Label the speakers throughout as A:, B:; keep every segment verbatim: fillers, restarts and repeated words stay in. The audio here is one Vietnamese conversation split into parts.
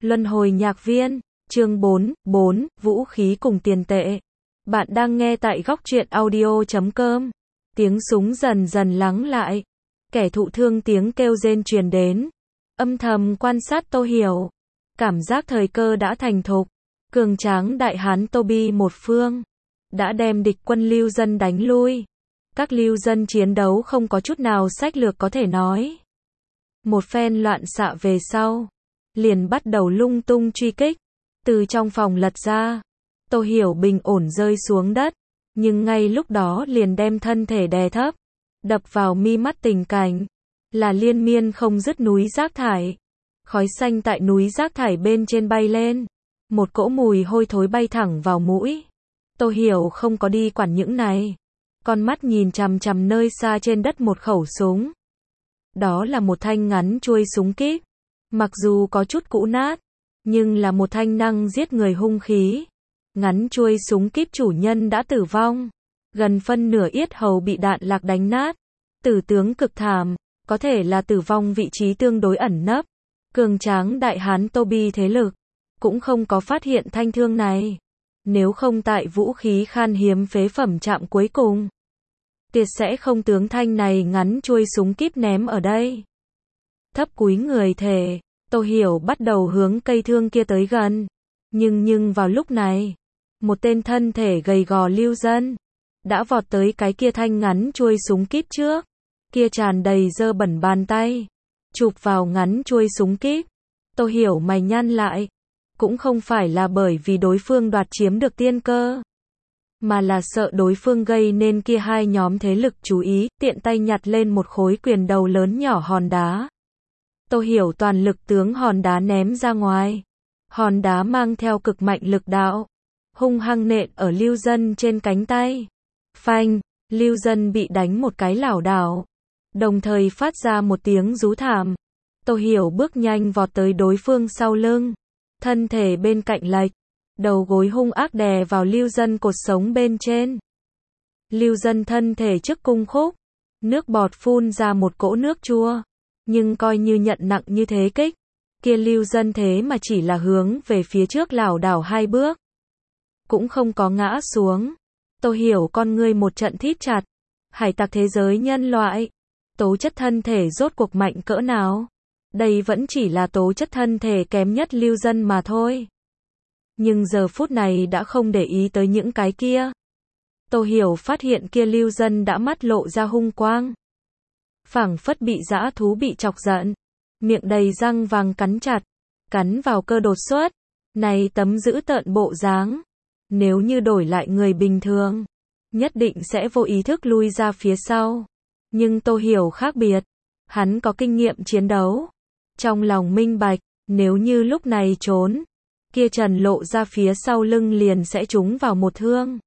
A: Luân hồi nhạc viên, chương bốn, bốn, vũ khí cùng tiền tệ. Bạn đang nghe tại góc truyện audio chấm com. Tiếng súng dần dần lắng lại. Kẻ thụ thương tiếng kêu rên truyền đến. Âm thầm quan sát Tô Hiểu. Cảm giác thời cơ đã thành thục. Cường tráng đại hán Tô Bi một phương. Đã đem địch quân lưu dân đánh lui. Các lưu dân chiến đấu không có chút nào sách lược có thể nói. Một phen loạn xạ về sau. Liền bắt đầu lung tung truy kích. Từ trong phòng lật ra. Tô Hiểu bình ổn rơi xuống đất. Nhưng ngay lúc đó liền đem thân thể đè thấp. Đập vào mi mắt tình cảnh. Là liên miên không dứt núi rác thải. Khói xanh tại núi rác thải bên trên bay lên. Một cỗ mùi hôi thối bay thẳng vào mũi. Tô Hiểu không có đi quản những này. Con mắt nhìn chằm chằm nơi xa trên đất một khẩu súng. Đó là một thanh ngắn chuôi súng kíp. Mặc dù có chút cũ nát, nhưng là một thanh năng giết người hung khí. Ngắn chuôi súng kíp chủ nhân đã tử vong. Gần phân nửa yết hầu bị đạn lạc đánh nát. Tử tướng cực thảm, có thể là tử vong vị trí tương đối ẩn nấp. Cường tráng đại hán Tô Bi thế lực, cũng không có phát hiện thanh thương này. Nếu không tại vũ khí khan hiếm phế phẩm chạm cuối cùng, tiệt sẽ không tướng thanh này ngắn chuôi súng kíp ném ở đây. Thấp cúi người thề, Tô Hiểu bắt đầu hướng cây thương kia tới gần. Nhưng nhưng vào lúc này, một tên thân thể gầy gò lưu dân đã vọt tới cái kia thanh ngắn chuôi súng kíp trước. Kia tràn đầy dơ bẩn bàn tay, chụp vào ngắn chuôi súng kíp. Tô Hiểu mày nhăn lại. Cũng không phải là bởi vì đối phương đoạt chiếm được tiên cơ, mà là sợ đối phương gây nên kia hai nhóm thế lực chú ý, tiện tay nhặt lên một khối quyền đầu lớn nhỏ hòn đá. Tô Hiểu toàn lực tướng hòn đá ném ra ngoài. Hòn đá mang theo cực mạnh lực đạo, hung hăng nện ở lưu dân trên cánh tay. Phanh, lưu dân bị đánh một cái lảo đảo, đồng thời phát ra một tiếng rú thảm. Tô Hiểu bước nhanh vọt tới đối phương sau lưng. Thân thể bên cạnh lệch, đầu gối hung ác đè vào lưu dân cột sống bên trên. Lưu dân thân thể trước cung khúc, nước bọt phun ra một cỗ nước chua. Nhưng coi như nhận nặng như thế kích, kia lưu dân thế mà chỉ là hướng về phía trước lảo đảo hai bước, cũng không có ngã xuống. Tô Hiểu con ngươi một trận thít chặt. Hải tặc thế giới nhân loại, tố chất thân thể rốt cuộc mạnh cỡ nào? Đây vẫn chỉ là tố chất thân thể kém nhất lưu dân mà thôi. Nhưng giờ phút này đã không để ý tới những cái kia. Tô Hiểu phát hiện kia lưu dân đã mắt lộ ra hung quang. Phảng phất bị dã thú bị chọc giận. Miệng đầy răng vàng cắn chặt. Cắn vào cơ đột xuất. Này tấm dữ tợn bộ dáng. Nếu như đổi lại người bình thường, nhất định sẽ vô ý thức lui ra phía sau. Nhưng Tô Hiểu khác biệt. Hắn có kinh nghiệm chiến đấu. Trong lòng minh bạch, nếu như lúc này trốn, kia Trần lộ ra phía sau lưng liền sẽ trúng vào một thương.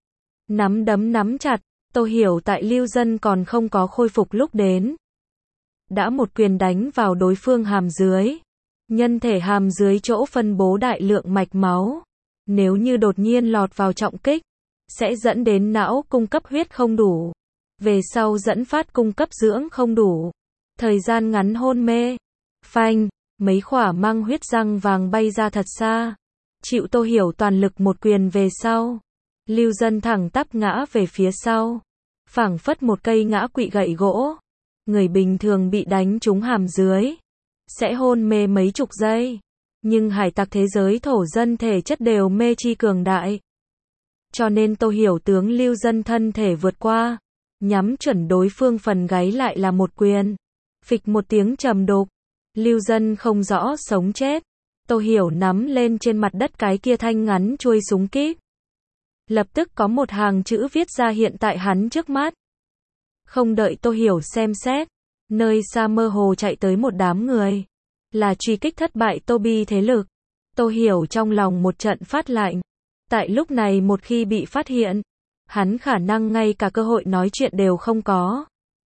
A: Nắm đấm nắm chặt, Tô Hiểu tại lưu dân còn không có khôi phục lúc đến. Đã một quyền đánh vào đối phương hàm dưới. Nhân thể hàm dưới chỗ phân bố đại lượng mạch máu. Nếu như đột nhiên lọt vào trọng kích, sẽ dẫn đến não cung cấp huyết không đủ. Về sau dẫn phát cung cấp dưỡng không đủ. Thời gian ngắn hôn mê. Phanh, mấy khỏa mang huyết răng vàng bay ra thật xa. Chịu Tô Hiểu toàn lực một quyền về sau. Lưu dân thẳng tắp ngã về phía sau. Phảng phất một cây ngã quỵ gậy gỗ. Người bình thường bị đánh trúng hàm dưới, sẽ hôn mê mấy chục giây. Nhưng hải tặc thế giới thổ dân thể chất đều mê chi cường đại. Cho nên Tô Hiểu tướng lưu dân thân thể vượt qua. Nhắm chuẩn đối phương phần gáy lại là một quyền. Phịch một tiếng trầm đục. Lưu dân không rõ sống chết. Tô Hiểu nắm lên trên mặt đất cái kia thanh ngắn chuôi súng kíp. Lập tức có một hàng chữ viết ra hiện tại hắn trước mắt. Không đợi Tô Hiểu xem xét, nơi xa mơ hồ chạy tới một đám người. Là truy kích thất bại Tô Bi thế lực. Tô Hiểu trong lòng một trận phát lạnh. Tại lúc này một khi bị phát hiện, hắn khả năng ngay cả cơ hội nói chuyện đều không có.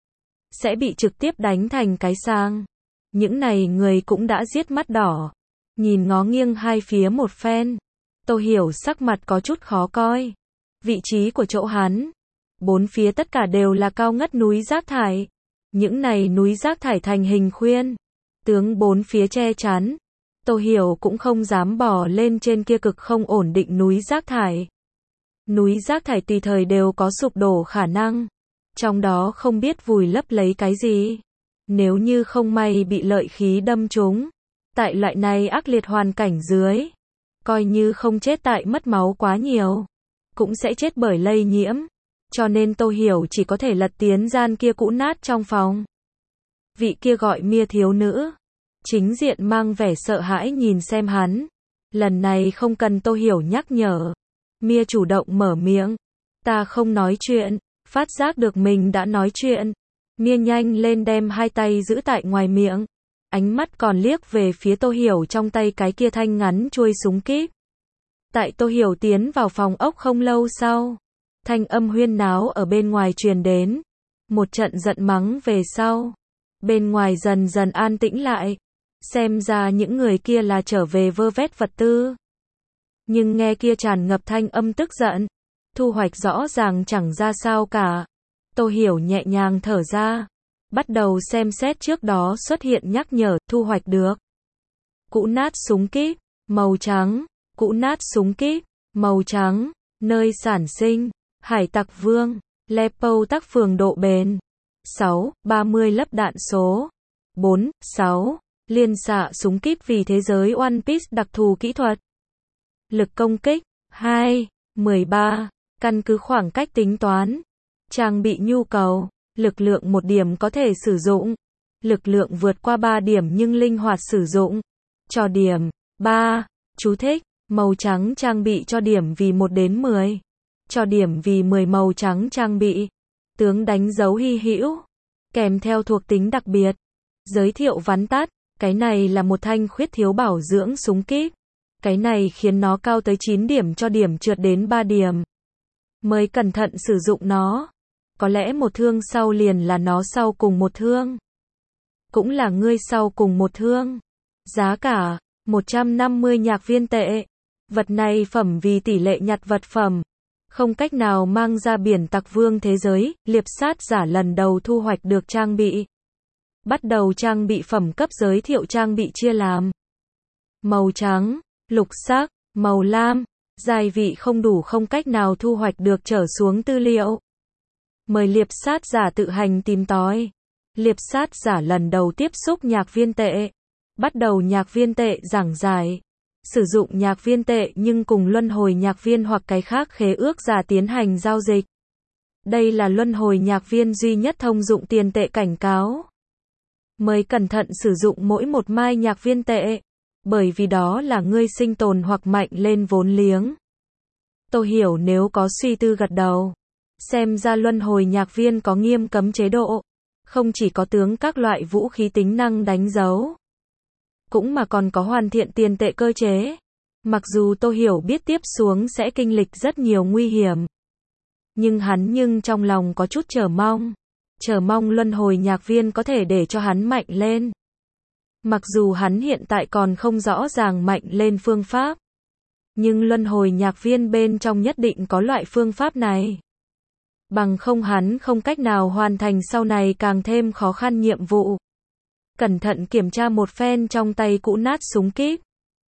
A: Sẽ bị trực tiếp đánh thành cái sang. Những này người cũng đã giết mắt đỏ. Nhìn ngó nghiêng hai phía một phen. Tô Hiểu sắc mặt có chút khó coi. Vị trí của chỗ hắn, bốn phía tất cả đều là cao ngất núi rác thải. Những này núi rác thải thành hình khuyên, tướng bốn phía che chắn. Tô Hiểu cũng không dám bò lên trên kia cực không ổn định núi rác thải. Núi rác thải tùy thời đều có sụp đổ khả năng. Trong đó không biết vùi lấp lấy cái gì. Nếu như không may bị lợi khí đâm trúng. Tại loại này ác liệt hoàn cảnh dưới. Coi như không chết tại mất máu quá nhiều. Cũng sẽ chết bởi lây nhiễm. Cho nên Tô Hiểu chỉ có thể lật tiến gian kia cũ nát trong phòng. Vị kia gọi Mia thiếu nữ. Chính diện mang vẻ sợ hãi nhìn xem hắn. Lần này không cần Tô Hiểu nhắc nhở. Mia chủ động mở miệng. Ta không nói chuyện. Phát giác được mình đã nói chuyện. Mia nhanh lên đem hai tay giữ tại ngoài miệng. Ánh mắt còn liếc về phía Tô Hiểu trong tay cái kia thanh ngắn chuôi súng kíp. Tại Tô Hiểu tiến vào phòng ốc không lâu sau. Thanh âm huyên náo ở bên ngoài truyền đến. Một trận giận mắng về sau. Bên ngoài dần dần an tĩnh lại. Xem ra những người kia là trở về vơ vét vật tư. Nhưng nghe kia tràn ngập thanh âm tức giận. Thu hoạch rõ ràng chẳng ra sao cả. Tô Hiểu nhẹ nhàng thở ra. Bắt đầu xem xét trước đó xuất hiện nhắc nhở thu hoạch được. Cũ nát súng kíp, màu trắng. Cũ nát súng kíp, màu trắng. Nơi sản sinh. Hải Tặc Vương. Lepo tác phường độ bền. sáu, ba mươi lấp đạn số. bốn, sáu. Liên xạ súng kíp vì thế giới One Piece đặc thù kỹ thuật. Lực công kích. hai, mười ba. Căn cứ khoảng cách tính toán. Trang bị nhu cầu. Lực lượng một điểm có thể sử dụng. Lực lượng vượt qua ba điểm nhưng linh hoạt sử dụng. Cho điểm. ba. Chú thích. Màu trắng trang bị cho điểm vì một đến mười. Cho điểm vì mười màu trắng trang bị. Tướng đánh dấu hy hữu. Kèm theo thuộc tính đặc biệt. Giới thiệu vắn tắt. Cái này là một thanh khuyết thiếu bảo dưỡng súng kíp. Cái này khiến nó cao tới chín điểm cho điểm trượt đến ba điểm. Mới cẩn thận sử dụng nó. Có lẽ một thương sau liền là nó sau cùng một thương. Cũng là ngươi sau cùng một thương. Giá cả, một trăm năm mươi nhạc viên tệ. Vật này phẩm vì tỷ lệ nhặt vật phẩm. Không cách nào mang ra biển tặc vương thế giới, liệp sát giả lần đầu thu hoạch được trang bị. Bắt đầu trang bị phẩm cấp giới thiệu trang bị chia làm. Màu trắng, lục sắc, màu lam, giai vị không đủ không cách nào thu hoạch được trở xuống tư liệu. Mời liệp sát giả tự hành tìm tòi. Liệp sát giả lần đầu tiếp xúc nhạc viên tệ. Bắt đầu nhạc viên tệ giảng giải. Sử dụng nhạc viên tệ nhưng cùng luân hồi nhạc viên hoặc cái khác khế ước giả tiến hành giao dịch. Đây là luân hồi nhạc viên duy nhất thông dụng tiền tệ cảnh cáo. Mời cẩn thận sử dụng mỗi một mai nhạc viên tệ. Bởi vì đó là ngươi sinh tồn hoặc mạnh lên vốn liếng. Tô Hiểu nếu có suy tư gật đầu. Xem ra luân hồi nhạc viên có nghiêm cấm chế độ. Không chỉ có tướng các loại vũ khí tính năng đánh dấu. Cũng mà còn có hoàn thiện tiền tệ cơ chế. Mặc dù Tô Hiểu biết tiếp xuống sẽ kinh lịch rất nhiều nguy hiểm. Nhưng hắn nhưng trong lòng có chút chờ mong. Chờ mong luân hồi nhạc viên có thể để cho hắn mạnh lên. Mặc dù hắn hiện tại còn không rõ ràng mạnh lên phương pháp. Nhưng luân hồi nhạc viên bên trong nhất định có loại phương pháp này. Bằng không hắn không cách nào hoàn thành sau này càng thêm khó khăn nhiệm vụ. Cẩn thận kiểm tra một phen trong tay cũ nát súng kíp.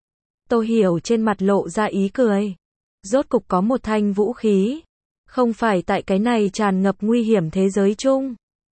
A: Tô Hiểu trên mặt lộ ra ý cười. Rốt cục có một thanh vũ khí. Không phải tại cái này tràn ngập nguy hiểm thế giới chung.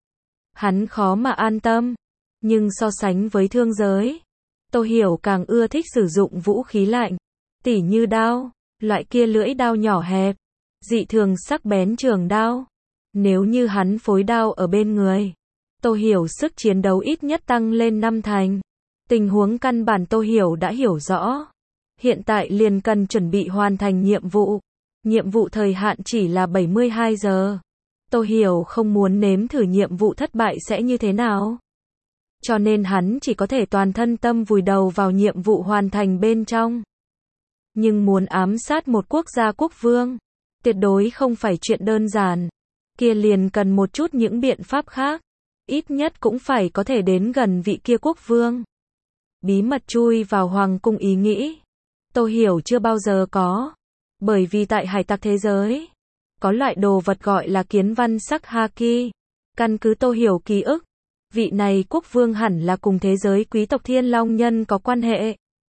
A: Hắn khó mà an tâm. Nhưng so sánh với thương giới, Tô Hiểu càng ưa thích sử dụng vũ khí lạnh. Tỉ như đao, loại kia lưỡi đao nhỏ hẹp, dị thường sắc bén trường đao. Nếu như hắn phối đao ở bên người, Tô Hiểu sức chiến đấu ít nhất tăng lên năm thành. Tình huống căn bản Tô Hiểu đã hiểu rõ. Hiện tại liền cần chuẩn bị hoàn thành nhiệm vụ. Nhiệm vụ thời hạn chỉ là bảy mươi hai giờ. Tô Hiểu không muốn nếm thử nhiệm vụ thất bại sẽ như thế nào. Cho nên hắn chỉ có thể toàn thân tâm vùi đầu vào nhiệm vụ hoàn thành bên trong. Nhưng muốn ám sát một quốc gia quốc vương, tuyệt đối không phải chuyện đơn giản. Kia liền cần một chút những biện pháp khác. Ít nhất cũng phải có thể đến gần vị kia quốc vương. Bí mật chui vào hoàng cung ý nghĩ. Tô Hiểu chưa bao giờ có. Bởi vì tại hải tặc thế giới, có loại đồ vật gọi là kiến văn sắc haki. Căn cứ Tô Hiểu ký ức, vị này quốc vương hẳn là cùng thế giới quý tộc Thiên Long Nhân có quan hệ.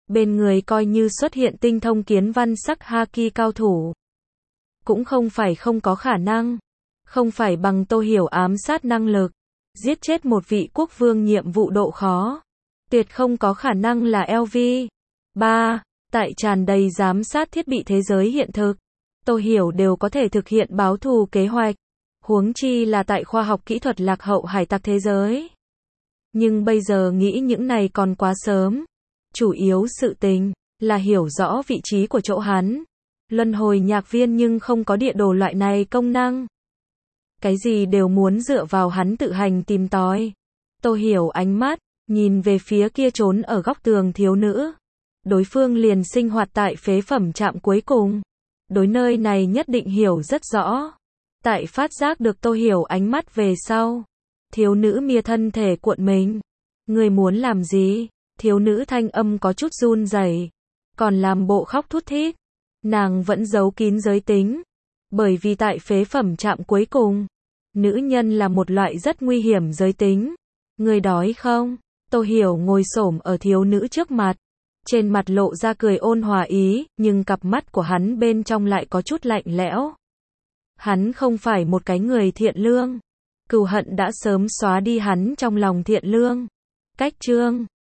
A: Bên người coi như xuất hiện tinh thông kiến văn sắc haki cao thủ. Cũng không phải không có khả năng. Không phải bằng Tô Hiểu ám sát năng lực. Giết chết một vị quốc vương nhiệm vụ độ khó. Tuyệt không có khả năng là lờ vê. ba. Tại tràn đầy giám sát thiết bị thế giới hiện thực, Tô Hiểu đều có thể thực hiện báo thù kế hoạch. Huống chi là tại khoa học kỹ thuật lạc hậu hải tặc thế giới. Nhưng bây giờ nghĩ những này còn quá sớm. Chủ yếu sự tình là hiểu rõ vị trí của chỗ hắn. Luân hồi nhạc viên nhưng không có địa đồ loại này công năng. Cái gì đều muốn dựa vào hắn tự hành tìm tòi. Tô Hiểu ánh mắt nhìn về phía kia trốn ở góc tường thiếu nữ. Đối phương liền sinh hoạt tại phế phẩm trạm cuối cùng. Đối nơi này nhất định hiểu rất rõ. Tại phát giác được Tô Hiểu ánh mắt về sau, thiếu nữ mia thân thể cuộn mình. Người muốn làm gì? Thiếu nữ thanh âm có chút run rẩy, còn làm bộ khóc thút thít. Nàng vẫn giấu kín giới tính, bởi vì tại phế phẩm trạm cuối cùng, nữ nhân là một loại rất nguy hiểm giới tính. Người đói không? Tô Hiểu ngồi xổm ở thiếu nữ trước mặt, trên mặt lộ ra cười ôn hòa ý, nhưng cặp mắt của hắn bên trong lại có chút lạnh lẽo. Hắn không phải một cái người thiện lương. Cừu hận đã sớm xóa đi hắn trong lòng thiện lương. Cách chương